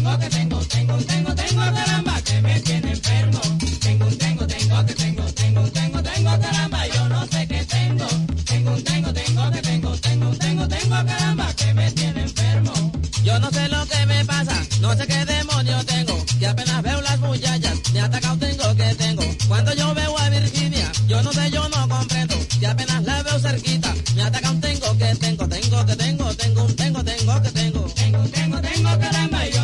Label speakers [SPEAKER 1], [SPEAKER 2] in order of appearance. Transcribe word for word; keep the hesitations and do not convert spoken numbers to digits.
[SPEAKER 1] tengo, que tengo, tengo, tengo, tengo, caramba, que me tiene enfermo. Tengo un tengo, tengo, que tengo, tengo, tengo, tengo, caramba, yo no sé qué tengo. Tengo un tengo, tengo, que tengo, tengo, tengo, tengo, caramba, que me tiene enfermo.
[SPEAKER 2] Yo no sé lo que me pasa, no sé qué demonio tengo, que apenas veo las muchachas, me atacado tengo que tengo. Cuando yo veo a Virginia, yo no sé, yo no comprendo, que apenas la veo cerquita, me atacado tengo que tengo, tengo que tengo, tengo un tengo, tengo que tengo.
[SPEAKER 1] Tengo, tengo, tengo, caramba, yo